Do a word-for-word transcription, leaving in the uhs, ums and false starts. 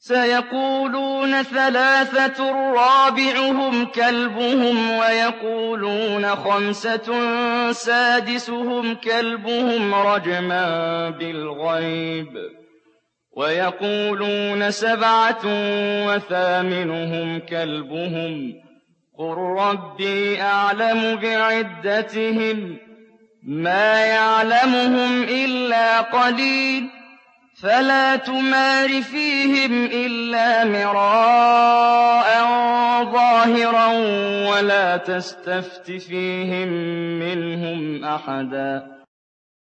سيقولون ثلاثة رابعهم كلبهم ويقولون خمسة سادسهم كلبهم رجما بالغيب ويقولون سبعة وثامنهم كلبهم قل ربي أعلم بعدتهم ما يعلمهم إلا قليل فلا تمار فيهم إلا مراء ظاهرا ولا تستفت فيهم منهم أحدا